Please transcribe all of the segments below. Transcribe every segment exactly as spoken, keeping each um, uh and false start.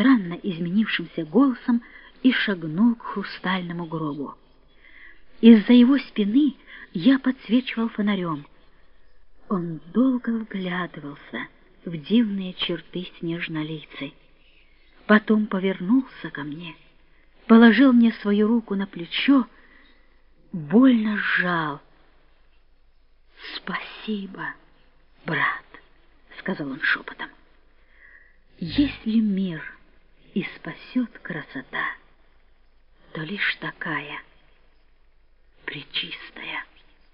странно изменившимся голосом и шагнул к хрустальному гробу. Из-за его спины я подсвечивал фонарем. Он долго вглядывался в дивные черты снежнолицей. Потом повернулся ко мне, положил мне свою руку на плечо, больно сжал. «Спасибо, брат», — сказал он шепотом. «Если мир и спасет красота, то лишь такая, пречистая».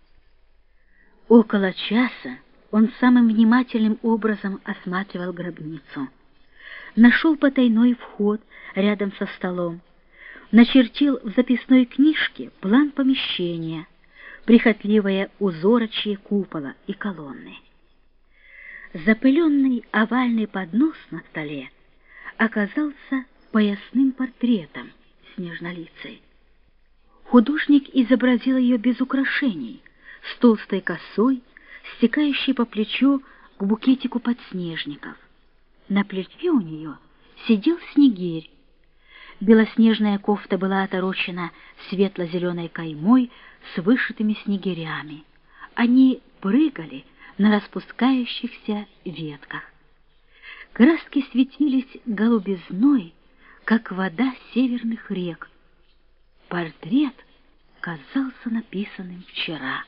Около часа он самым внимательным образом осматривал гробницу. Нашел потайной вход рядом со столом, начертил в записной книжке план помещения, прихотливое узорочье купола и колонны. Запыленный овальный поднос на столе оказался поясным портретом снежнолицей. Художник изобразил ее без украшений, с толстой косой, стекающей по плечу к букетику подснежников. На плече у нее сидел снегирь. Белоснежная кофта была оторочена светло-зеленой каймой с вышитыми снегирями. Они прыгали на распускающихся ветках. Краски светились голубизной, как вода северных рек. Портрет казался написанным вчера.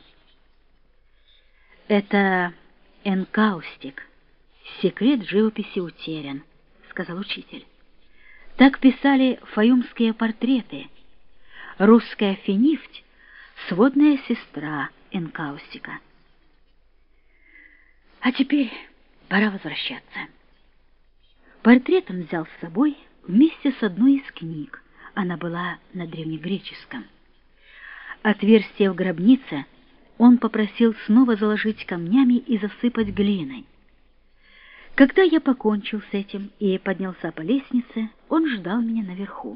«Это энкаустик. Секрет живописи утерян», — сказал учитель. Так писали фаюмские портреты. Русская финифть — сводная сестра энкаустика. А теперь пора возвращаться. Портрет он взял с собой вместе с одной из книг. Она была на древнегреческом. Отверстие в гробнице он попросил снова заложить камнями и засыпать глиной. Когда я покончил с этим и поднялся по лестнице, он ждал меня наверху.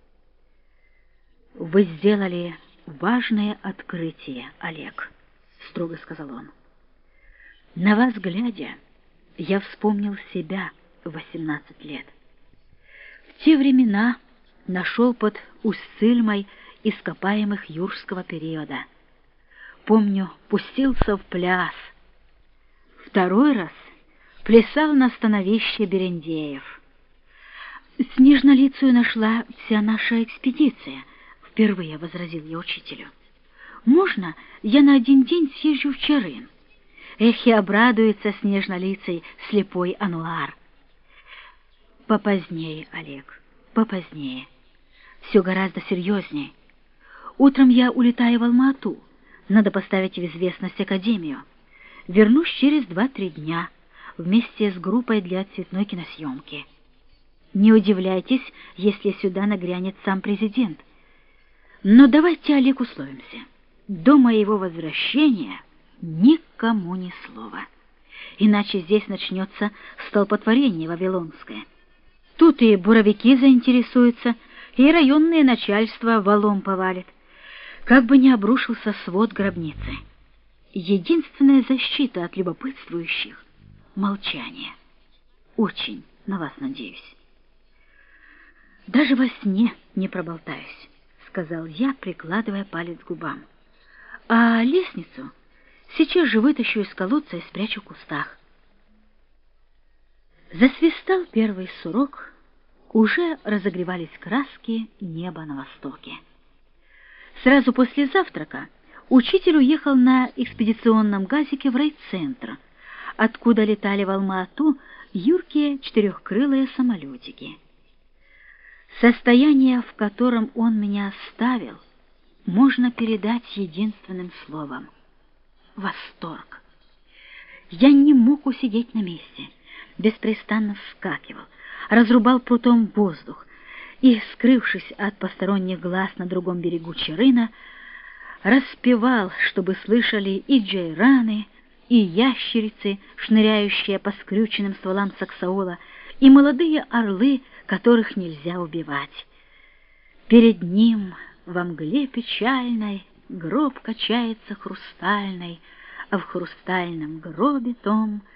«Вы сделали важное открытие, Олег», — строго сказал он. «На вас глядя, я вспомнил себя в восемнадцать лет. В те времена нашел под Усть-Цильмой ископаемых юрского периода. Помню, пустился в пляс. Второй раз плясал на становище Берендеев. Снежнолицую нашла вся наша экспедиция», — впервые возразил я учителю. «Можно я на один день съезжу в Чарын? Эх, и обрадуется снежнолицей слепой Ануар». «Попозднее, Олег, попозднее. Все гораздо серьезнее. Утром я улетаю в Алма-Ату. Надо поставить в известность Академию. Вернусь через два-три дня вместе с группой для цветной киносъемки. Не удивляйтесь, если сюда нагрянет сам президент. Но давайте, Олег, условимся. До моего возвращения никому ни слова. Иначе здесь начнется столпотворение вавилонское. Тут и буровики заинтересуются, и районное начальство валом повалит. Как бы не обрушился свод гробницы. Единственная защита от любопытствующих — молчание. Очень на вас надеюсь». «Даже во сне не проболтаюсь», — сказал я, прикладывая палец к губам. «А лестницу сейчас же вытащу из колодца и спрячу в кустах». Засвистал первый сурок, уже разогревались краски неба на востоке. Сразу после завтрака учитель уехал на экспедиционном газике в райцентр, откуда летали в Алма-Ату юркие четырехкрылые самолетики. Состояние, в котором он меня оставил, можно передать единственным словом — восторг. Я не мог усидеть на месте, беспрестанно вскакивал, разрубал прутом воздух и, скрывшись от посторонних глаз на другом берегу Чарына, распевал, чтобы слышали и джейраны, и ящерицы, шныряющие по скрюченным стволам саксаола, и молодые орлы, которых нельзя убивать. Перед ним во мгле печальной гроб качается хрустальный, а в хрустальном гробе том